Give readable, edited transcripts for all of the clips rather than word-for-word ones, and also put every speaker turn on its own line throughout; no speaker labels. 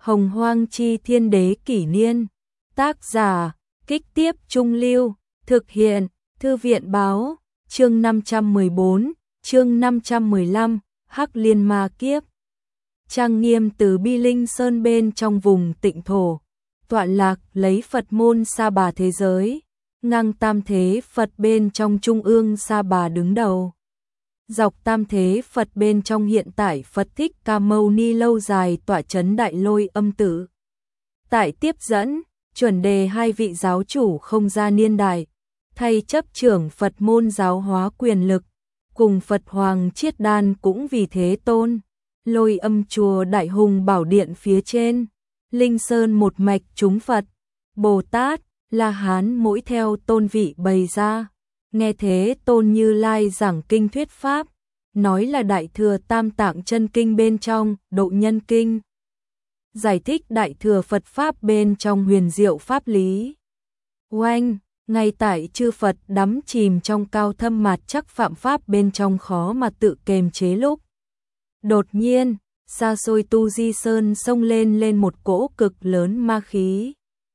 Hồng Hoang Chi Thiên Đế Kỷ Niên. Tác giả, Kích Tiếp Trung Lưu. Thực hiện, Thư viện Báo. Chương 514, chương 515, Hắc Liên Ma Kiếp. Trang nghiêm từ Bi Linh Sơn bên trong vùng Tịnh Thổ, tọa lạc lấy Phật môn Sa Bà thế giới, ngang tam thế Phật bên trong trung ương Sa Bà đứng đầu. Dọc tam thế Phật bên trong hiện tại Phật Thích Ca Mâu Ni lâu dài tọa chấn Đại Lôi Âm Tự. Tại tiếp dẫn, chuẩn đề hai vị giáo chủ không gian niên đại, thay chấp trưởng Phật môn giáo hóa quyền lực, cùng Phật Hoàng Chiết Đan cũng vì thế tôn. Lôi Âm chùa Đại Hùng Bảo Điện phía trên, Linh Sơn một mạch chúng Phật, Bồ Tát, La Hán mỗi theo tôn vị bày ra. Nghe thế Tôn Như Lai giảng kinh thuyết pháp, nói là Đại Thừa Tam Tạng chân kinh bên trong Độ Nhân Kinh, giải thích Đại Thừa Phật Pháp bên trong huyền diệu pháp lý. Oanh, ngay tại chư Phật đắm chìm trong cao thâm mạt chắc phạm pháp bên trong khó mà tự kềm chế lúc. Đột nhiên, xa xôi Tu Di Sơn xông lên một cỗ cực lớn ma khí.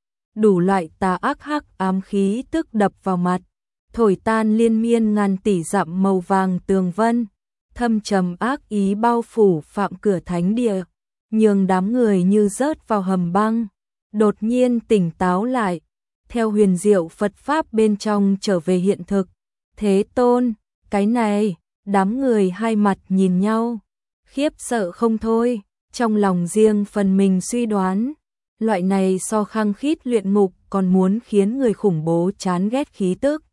Đủ loại tà ác hắc ám khí tức đập vào mặt, thổi tan liên miên ngàn tỷ dặm màu vàng tường vân, thâm trầm ác ý bao phủ phạm cửa thánh địa, nhường đám người như rớt vào hầm băng, đột nhiên tỉnh táo lại, theo huyền diệu Phật Pháp bên trong trở về hiện thực. Thế Tôn, cái này, đám người hai mặt nhìn nhau, khiếp sợ không thôi, trong lòng riêng phần mình suy đoán, loại này so khăng khít luyện ngục còn muốn khiến người khủng bố chán ghét khí tức.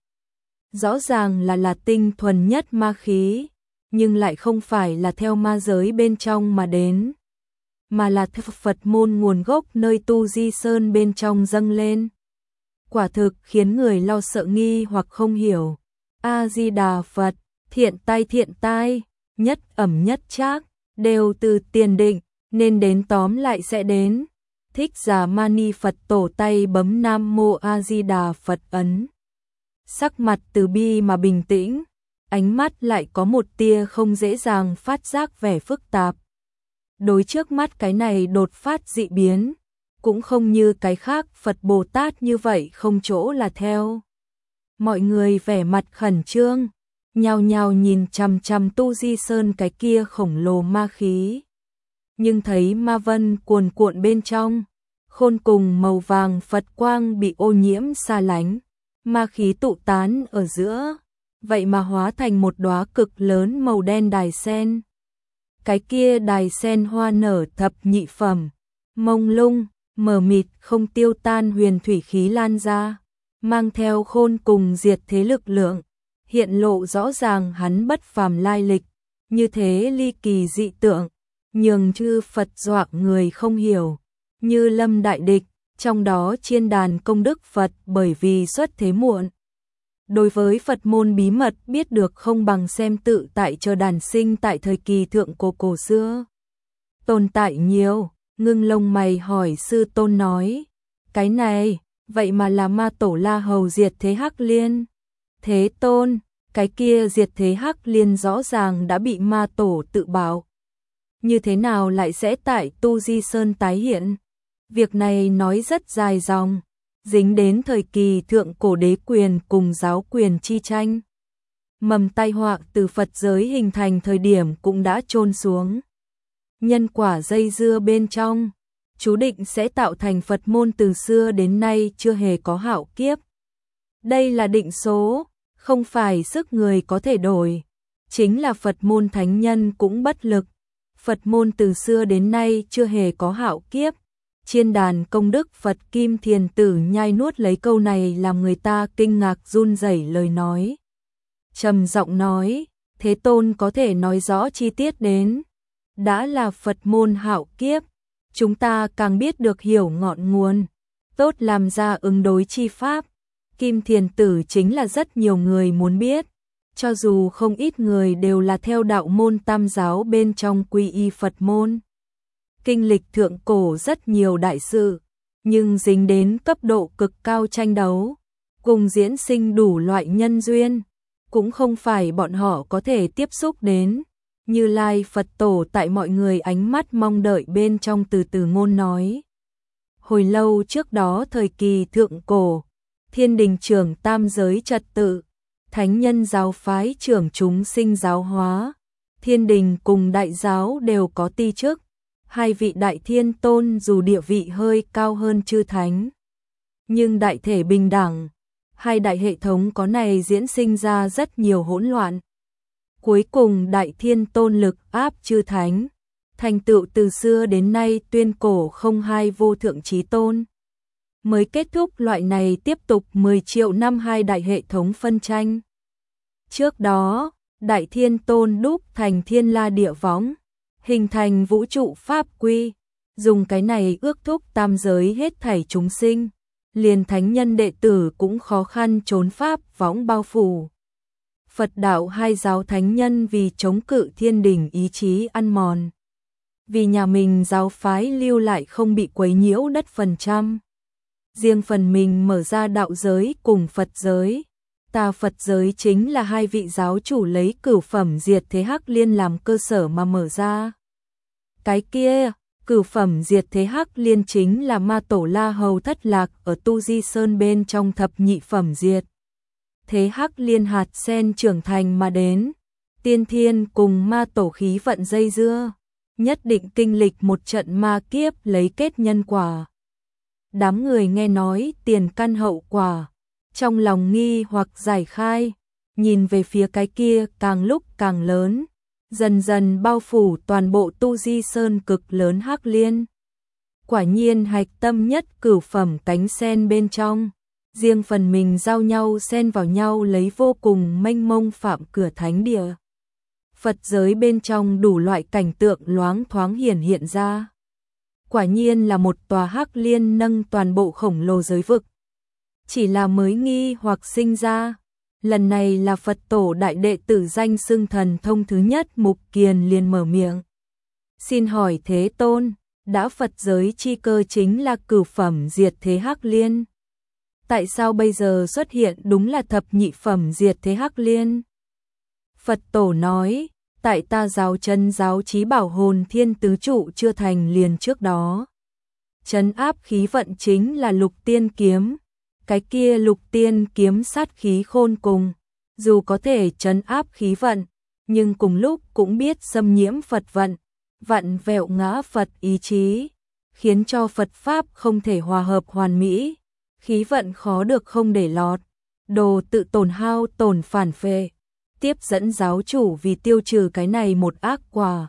Rõ ràng là tinh thuần nhất ma khí, nhưng lại không phải là theo ma giới bên trong mà đến, mà là theo Phật môn nguồn gốc nơi Tu Di Sơn bên trong dâng lên. Quả thực khiến người lo sợ nghi hoặc không hiểu. A-di-đà Phật, thiện tai, nhất ẩm nhất trác, đều từ tiền định, nên đến tóm lại sẽ đến. Thích Giả Mani Phật Tổ tay bấm Nam Mô A-di-đà Phật ấn. Sắc mặt từ bi mà bình tĩnh, ánh mắt lại có một tia không dễ dàng phát giác vẻ phức tạp. Đối trước mắt cái này đột phát dị biến, cũng không như cái khác Phật Bồ Tát như vậy không chỗ là theo. Mọi người vẻ mặt khẩn trương, nhao nhao nhìn chằm chằm Tu Di Sơn cái kia khổng lồ ma khí. Nhưng thấy ma vân cuồn cuộn bên trong, khôn cùng màu vàng Phật quang bị ô nhiễm xa lánh, ma khí tụ tán ở giữa, vậy mà hóa thành một đóa cực lớn màu đen đài sen. Cái kia đài sen hoa nở thập nhị phẩm, mông lung, mờ mịt không tiêu tan huyền thủy khí lan ra, mang theo khôn cùng diệt thế lực lượng, hiện lộ rõ ràng hắn bất phàm lai lịch, như thế ly kỳ dị tượng, nhường chư Phật dọa người không hiểu, như lâm đại địch, trong đó chiên đàn công đức Phật bởi vì xuất thế muộn. Đối với Phật môn bí mật biết được không bằng xem tự tại chờ đàn sinh tại thời kỳ thượng cổ xưa. Tồn tại nhiều, ngưng lông mày hỏi sư tôn nói, cái này, vậy mà là ma tổ La Hầu diệt thế Hắc Liên. Thế Tôn, cái kia diệt thế Hắc Liên rõ ràng đã bị ma tổ tự bảo. Như thế nào lại sẽ tại Tu Di Sơn tái hiện? Việc này nói rất dài dòng, dính đến thời kỳ thượng cổ đế quyền cùng giáo quyền chi tranh. Mầm tai họa từ Phật giới hình thành thời điểm cũng đã chôn xuống. Nhân quả dây dưa bên trong, chú định sẽ tạo thành Phật môn từ xưa đến nay chưa hề có hạo kiếp. Đây là định số, không phải sức người có thể đổi. Chính là Phật môn thánh nhân cũng bất lực. Phật môn từ xưa đến nay chưa hề có hạo kiếp. Chiên đàn công đức Phật Kim Thiền Tử nhai nuốt lấy câu này làm người ta kinh ngạc run rẩy lời nói. Trầm giọng nói, Thế Tôn có thể nói rõ chi tiết đến. Đã là Phật môn hạo kiếp, chúng ta càng biết được hiểu ngọn nguồn, tốt làm ra ứng đối chi pháp. Kim Thiền Tử chính là rất nhiều người muốn biết, cho dù không ít người đều là theo đạo môn tam giáo bên trong quy y Phật môn. Kinh lịch thượng cổ rất nhiều đại sự, nhưng dính đến cấp độ cực cao tranh đấu, cùng diễn sinh đủ loại nhân duyên, cũng không phải bọn họ có thể tiếp xúc đến. Như Lai Phật Tổ tại mọi người ánh mắt mong đợi bên trong từ từ ngôn nói. Hồi lâu trước đó thời kỳ thượng cổ, Thiên Đình trưởng tam giới trật tự, thánh nhân giáo phái trưởng chúng sinh giáo hóa, Thiên Đình cùng đại giáo đều có ti chức, hai vị đại thiên tôn dù địa vị hơi cao hơn chư thánh, nhưng đại thể bình đẳng, hai đại hệ thống có này diễn sinh ra rất nhiều hỗn loạn. Cuối cùng đại thiên tôn lực áp chư thánh, thành tựu từ xưa đến nay tuyên cổ không hai vô thượng chí tôn. Mới kết thúc loại này tiếp tục 10 triệu năm hai đại hệ thống phân tranh. Trước đó, đại thiên tôn đúc thành thiên la địa võng, hình thành vũ trụ pháp quy, dùng cái này ước thúc tam giới hết thảy chúng sinh, liền thánh nhân đệ tử cũng khó khăn trốn pháp võng bao phủ. Phật đạo hai giáo thánh nhân vì chống cự thiên đình ý chí ăn mòn. Vì nhà mình giáo phái lưu lại không bị quấy nhiễu đất phần trăm. Riêng phần mình mở ra đạo giới cùng Phật giới. Tà Phật giới chính là hai vị giáo chủ lấy cửu phẩm diệt thế hắc liên làm cơ sở mà mở ra. Cái kia, cửu phẩm diệt thế hắc liên chính là ma tổ La Hầu thất lạc ở Tu Di Sơn bên trong thập nhị phẩm diệt. Thế hắc liên hạt sen trưởng thành mà đến, tiên thiên cùng ma tổ khí vận dây dưa, nhất định kinh lịch một trận ma kiếp lấy kết nhân quả. Đám người nghe nói tiền căn hậu quả, trong lòng nghi hoặc giải khai, nhìn về phía cái kia càng lúc càng lớn, dần dần bao phủ toàn bộ Tu Di Sơn cực lớn hắc liên. Quả nhiên hạch tâm nhất cửu phẩm cánh sen bên trong, riêng phần mình giao nhau xen vào nhau lấy vô cùng mênh mông phạm cửa thánh địa. Phật giới bên trong đủ loại cảnh tượng loáng thoáng hiện ra. Quả nhiên là một tòa hắc liên nâng toàn bộ khổng lồ giới vực. Chỉ là mới nghi hoặc sinh ra, lần này là Phật tổ đại đệ tử danh xưng thần thông thứ nhất Mục Kiền liền mở miệng. Xin hỏi Thế Tôn, đã Phật giới chi cơ chính là cửu phẩm diệt thế hắc liên. Tại sao bây giờ xuất hiện đúng là thập nhị phẩm diệt thế hắc liên? Phật tổ nói, tại ta giáo chân giáo trí bảo hồn thiên tứ trụ chưa thành liền trước đó. Trấn áp khí vận chính là lục tiên kiếm. Cái kia lục tiên kiếm sát khí khôn cùng, dù có thể trấn áp khí vận, nhưng cùng lúc cũng biết xâm nhiễm Phật vận, vặn vẹo ngã Phật ý chí, khiến cho Phật Pháp không thể hòa hợp hoàn mỹ, khí vận khó được không để lọt, đồ tự tổn hao tổn phản phệ, tiếp dẫn giáo chủ vì tiêu trừ cái này một ác quả.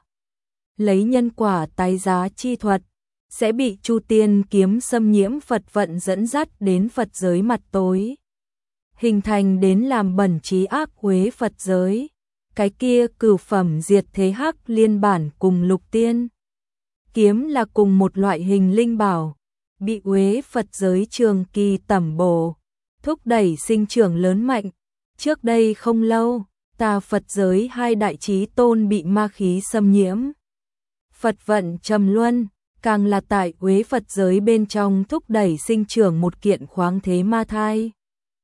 Lấy nhân quả tái giá chi thuật, sẽ bị Chu Tiên kiếm xâm nhiễm Phật vận dẫn dắt đến Phật giới mặt tối, hình thành đến làm bẩn trí ác uế Phật giới. Cái kia cửu phẩm diệt thế hắc liên bản cùng lục tiên kiếm là cùng một loại hình linh bảo, bị uế Phật giới trường kỳ tẩm bổ, thúc đẩy sinh trưởng lớn mạnh. Trước đây không lâu, ta Phật giới hai đại chí tôn bị ma khí xâm nhiễm, Phật vận trầm luân, càng là tại uế Phật giới bên trong thúc đẩy sinh trưởng một kiện khoáng thế ma thai.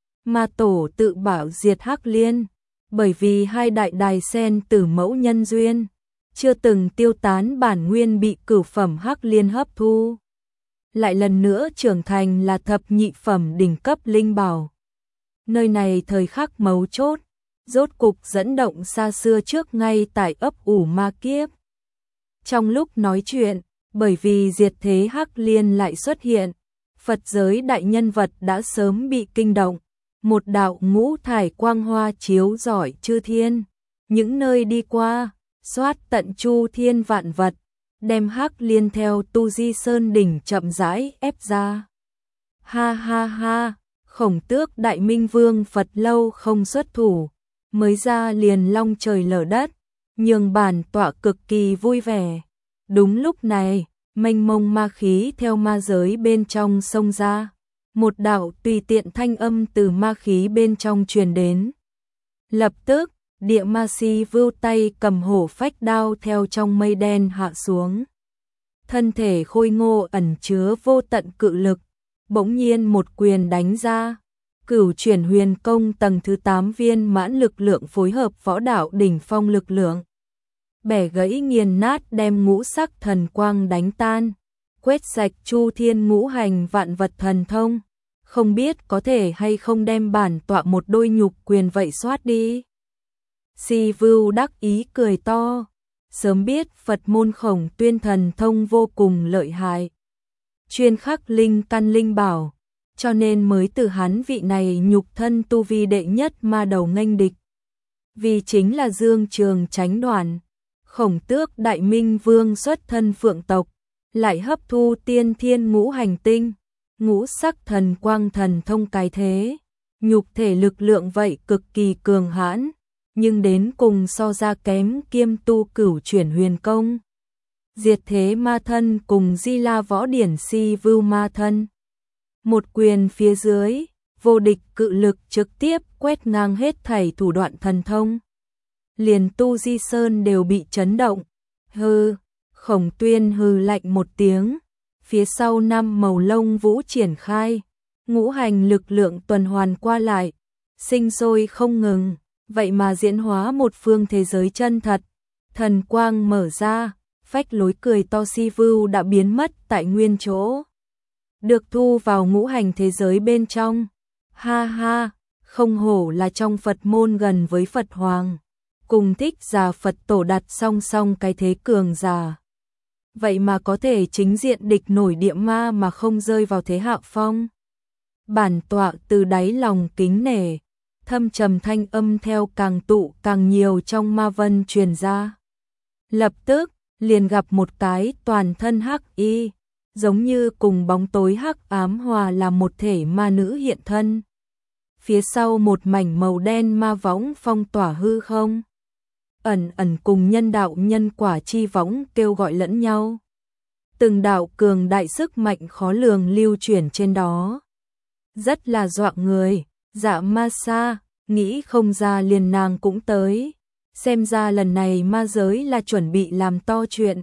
Ma tổ tự bảo diệt hắc liên, bởi vì hai đại đài sen tử mẫu nhân duyên, chưa từng tiêu tán bản nguyên bị cửu phẩm hắc liên hấp thu. Lại lần nữa trưởng thành là thập nhị phẩm đỉnh cấp linh bảo. Nơi này thời khắc mấu chốt, rốt cục dẫn động xa xưa trước ngay tại ấp ủ ma kiếp. Trong lúc nói chuyện, bởi vì diệt thế hắc liên lại xuất hiện, Phật giới đại nhân vật đã sớm bị kinh động, một đạo ngũ thải quang hoa chiếu rọi chư thiên, những nơi đi qua, xoát tận chu thiên vạn vật, đem hắc liên theo Tu Di Sơn đỉnh chậm rãi ép ra. Ha ha ha, Khổng Tước Đại Minh Vương Phật lâu không xuất thủ, mới ra liền long trời lở đất, nhường bản tọa cực kỳ vui vẻ. Đúng lúc này, mênh mông ma khí theo ma giới bên trong xông ra, một đạo tùy tiện thanh âm từ ma khí bên trong truyền đến. Lập tức, địa ma si vưu tay cầm hổ phách đao theo trong mây đen hạ xuống. Thân thể khôi ngô ẩn chứa vô tận cự lực, bỗng nhiên một quyền đánh ra. Cửu chuyển huyền công tầng thứ 8 viên mãn lực lượng phối hợp võ đạo đỉnh phong lực lượng. bẻ gãy nghiền nát đem ngũ sắc thần quang đánh tan, quét sạch chu thiên ngũ hành vạn vật thần thông, không biết có thể hay không đem bản tọa một đôi nhục quyền vậy soát đi. Si Vưu đắc ý cười to, sớm biết Phật môn Khổng Tuyên thần thông vô cùng lợi hại, chuyên khắc linh căn linh bảo, cho nên mới từ hắn vị này nhục thân tu vi đệ nhất ma đầu nghênh địch. Vì chính là Dương Trường Chánh Đoàn, Khổng Tước Đại Minh Vương xuất thân Phượng tộc, lại hấp thu tiên thiên ngũ hành tinh, ngũ sắc thần quang thần thông cái thế, nhục thể lực lượng vậy cực kỳ cường hãn, nhưng đến cùng so ra kém kiêm tu cửu chuyển huyền công. Diệt thế ma thân cùng Di La Võ Điển Si Vưu ma thân. Một quyền phía dưới, vô địch cự lực trực tiếp quét ngang hết thảy thủ đoạn thần thông. Liền Tu Di Sơn đều bị chấn động. Hừ, Khổng Tuyên hừ lạnh một tiếng, phía sau năm màu lông vũ triển khai, ngũ hành lực lượng tuần hoàn qua lại, sinh sôi không ngừng, vậy mà diễn hóa một phương thế giới chân thật. Thần quang mở ra, phách lối cười to Si Vưu đã biến mất tại nguyên chỗ, được thu vào ngũ hành thế giới bên trong. Ha ha, không hổ là trong Phật môn gần với Phật Hoàng, cùng Thích Giả Phật Tổ đặt song song cái thế cường giả. Vậy mà có thể chính diện địch nổi địa ma mà không rơi vào thế hạ phong. Bản tọa từ đáy lòng kính nể, thâm trầm thanh âm theo càng tụ càng nhiều trong ma vân truyền ra. Lập tức, liền gặp một cái toàn thân hắc y, giống như cùng bóng tối hắc ám hòa làm một thể ma nữ hiện thân. Phía sau một mảnh màu đen ma võng phong tỏa hư không, ẩn ẩn cùng nhân đạo nhân quả chi võng kêu gọi lẫn nhau. Từng đạo cường đại sức mạnh khó lường lưu chuyển trên đó, rất là dọa người. Dạ ma sa, nghĩ không ra liền nàng cũng tới, xem ra lần này ma giới là chuẩn bị làm to chuyện.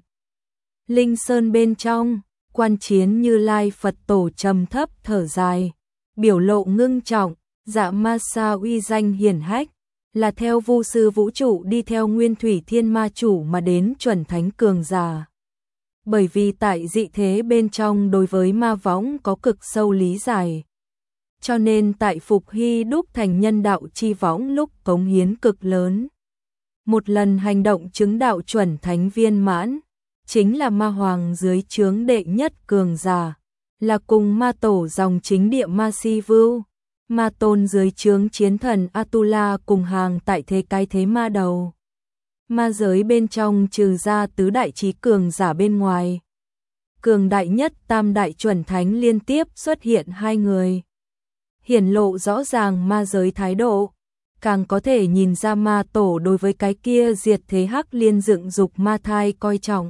Linh Sơn bên trong, Quan Chiến Như Lai Phật Tổ trầm thấp thở dài, biểu lộ ngưng trọng. Dạ ma sa uy danh hiển hách, là theo Vu sư vũ trụ đi theo Nguyên Thủy Thiên Ma chủ mà đến chuẩn thánh cường giả. Bởi vì tại dị thế bên trong đối với ma võng có cực sâu lý giải, cho nên tại Phục Hy đúc thành nhân đạo chi võng lúc cống hiến cực lớn. Một lần hành động chứng đạo chuẩn thánh viên mãn, chính là ma hoàng dưới trướng đệ nhất cường giả, là cùng ma tổ dòng chính địa ma Si Vưu. Ma tôn dưới trướng chiến thần Atula cùng hàng tại thế cái thế ma đầu. Ma giới bên trong trừ ra tứ đại chí cường giả bên ngoài, cường đại nhất tam đại chuẩn thánh liên tiếp xuất hiện hai người, hiển lộ rõ ràng ma giới thái độ, càng có thể nhìn ra ma tổ đối với cái kia diệt thế hắc liên dựng dục ma thai coi trọng.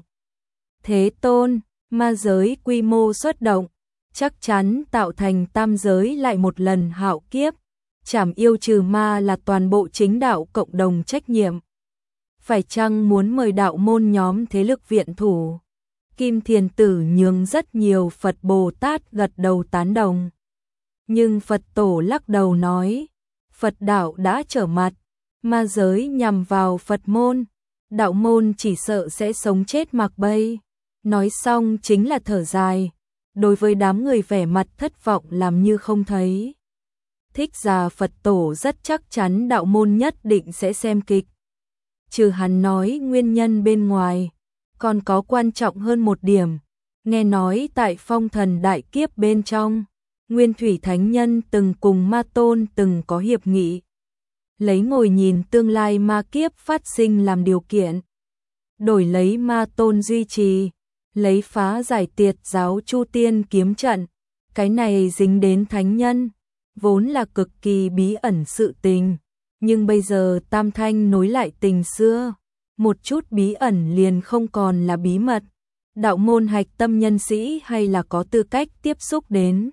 Thế tôn, ma giới quy mô xuất động, chắc chắn tạo thành tam giới lại một lần hạo kiếp, trảm yêu trừ ma là toàn bộ chính đạo cộng đồng trách nhiệm. Phải chăng muốn mời đạo môn nhóm thế lực viện thủ? Kim Thiền Tử nhường rất nhiều Phật Bồ Tát gật đầu tán đồng. Nhưng Phật Tổ lắc đầu nói, Phật đạo đã trở mặt, ma giới nhằm vào Phật môn, đạo môn chỉ sợ sẽ sống chết mặc bay. Nói xong chính là thở dài, đối với đám người vẻ mặt thất vọng làm như không thấy. Thích Giả Phật Tổ rất chắc chắn đạo môn nhất định sẽ xem kịch. Trừ hắn nói nguyên nhân bên ngoài, còn có quan trọng hơn một điểm. Nghe nói tại phong thần đại kiếp bên trong, Nguyên Thủy Thánh Nhân từng cùng ma tôn từng có hiệp nghị, lấy ngồi nhìn tương lai ma kiếp phát sinh làm điều kiện, đổi lấy ma tôn duy trì, lấy phá giải tiệt giáo Chu Tiên kiếm trận. Cái này dính đến thánh nhân, vốn là cực kỳ bí ẩn sự tình, nhưng bây giờ Tam Thanh nối lại tình xưa, một chút bí ẩn liền không còn là bí mật. Đạo môn hạch tâm nhân sĩ hay là có tư cách tiếp xúc đến.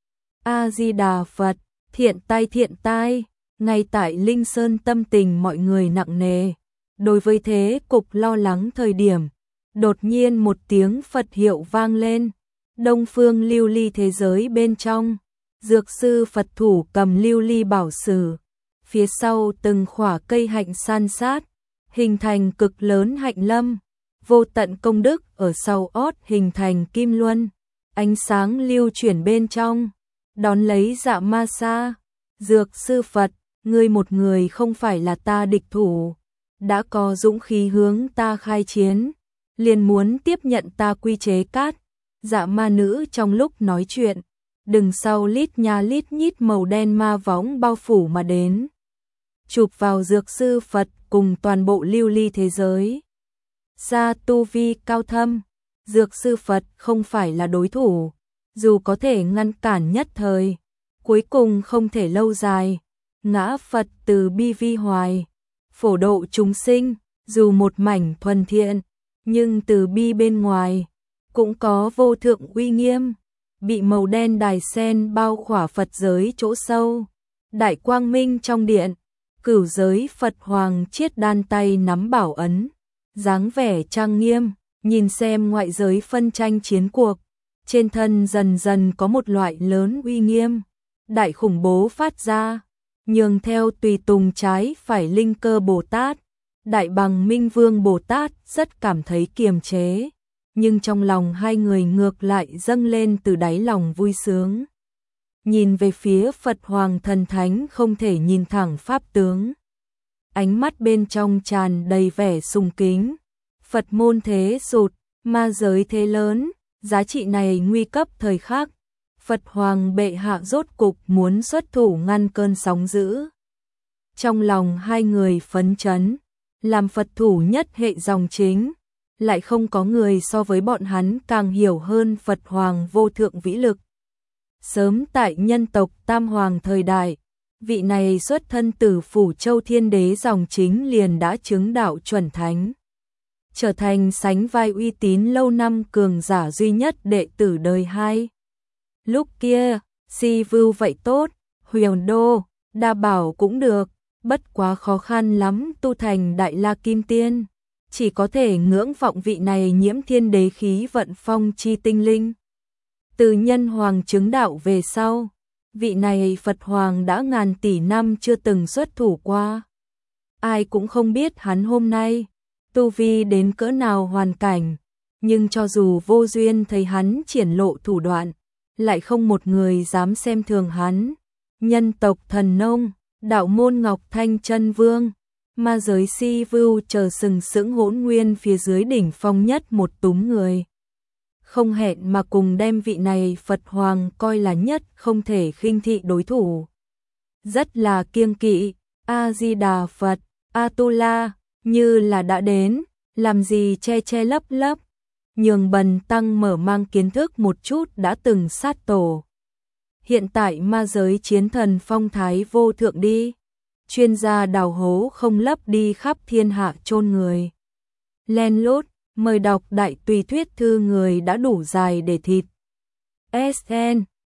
A-di-đà Phật, thiện tai, ngay tại Linh Sơn tâm tình mọi người nặng nề. Đối với thế cục lo lắng thời điểm, đột nhiên một tiếng Phật hiệu vang lên. Đông phương lưu ly thế giới bên trong, dược sư Phật thủ cầm lưu ly bảo sử, phía sau từng khỏa cây hạnh san sát, hình thành cực lớn hạnh lâm, vô tận công đức ở sau ót hình thành kim luân, ánh sáng lưu chuyển bên trong, đón lấy Dạ Ma Sa. Dược sư Phật, ngươi một người không phải là ta địch thủ, đã có dũng khí hướng ta khai chiến, liền muốn tiếp nhận ta quy chế cát. Dạ ma nữ trong lúc nói chuyện, đằng sau lít nha lít nhít màu đen ma võng bao phủ mà đến, chụp vào dược sư Phật cùng toàn bộ lưu ly thế giới. Ra tu vi cao thâm, dược sư Phật không phải là đối thủ, dù có thể ngăn cản nhất thời, cuối cùng không thể lâu dài. Ngã Phật từ bi vi hoài, phổ độ chúng sinh, dù một mảnh thuần thiện, nhưng từ bi bên ngoài cũng có vô thượng uy nghiêm, bị màu đen đài sen bao khỏa Phật giới chỗ sâu. Đại quang minh trong điện, cửu giới Phật Hoàng Chiết Đan tay nắm bảo ấn, dáng vẻ trang nghiêm, nhìn xem ngoại giới phân tranh chiến cuộc, trên thân dần dần có một loại lớn uy nghiêm, đại khủng bố phát ra, nhường theo tùy tùng trái phải Linh Cơ Bồ Tát, Đại Bằng Minh Vương Bồ Tát rất cảm thấy kiềm chế, nhưng trong lòng hai người ngược lại dâng lên từ đáy lòng vui sướng. Nhìn về phía Phật Hoàng Thần Thánh không thể nhìn thẳng pháp tướng, ánh mắt bên trong tràn đầy vẻ sùng kính. Phật môn thế sụt, ma giới thế lớn, giá trị này nguy cấp thời khắc, Phật Hoàng bệ hạ rốt cục muốn xuất thủ ngăn cơn sóng dữ. Trong lòng hai người phấn chấn, làm Phật thủ nhất hệ dòng chính, lại không có người so với bọn hắn càng hiểu hơn Phật Hoàng vô thượng vĩ lực. Sớm tại nhân tộc Tam Hoàng thời đại, vị này xuất thân từ Phủ Châu Thiên Đế dòng chính liền đã chứng đạo chuẩn thánh, trở thành sánh vai uy tín lâu năm cường giả duy nhất đệ tử đời hai. Lúc kia, Si Vưu vậy tốt, Huyền Đô, Đa Bảo cũng được, bất quá khó khăn lắm tu thành Đại La Kim Tiên, chỉ có thể ngưỡng vọng vị này nhiễm thiên đế khí vận phong chi tinh linh. Từ nhân hoàng chứng đạo về sau, vị này Phật Hoàng đã ngàn tỷ năm chưa từng xuất thủ qua. Ai cũng không biết hắn hôm nay tu vi đến cỡ nào hoàn cảnh, nhưng cho dù vô duyên thấy hắn triển lộ thủ đoạn, lại không một người dám xem thường hắn. Nhân tộc Thần Nông, đạo môn Ngọc Thanh Chân Vương, ma giới Si Vưu chờ sừng sững hỗn nguyên phía dưới đỉnh phong nhất một túm người, không hẹn mà cùng đem vị này Phật Hoàng coi là nhất không thể khinh thị đối thủ. Rất là kiêng kỵ, A Di Đà Phật, Atula, như là đã đến, làm gì che che lấp lấp, nhường bần tăng mở mang kiến thức một chút đã từng sát tổ. Hiện tại ma giới chiến thần phong thái vô thượng đi, chuyên gia đào hố không lấp đi khắp thiên hạ chôn người. Len lút, mời đọc đại tùy thuyết thư người đã đủ dài để thịt. SN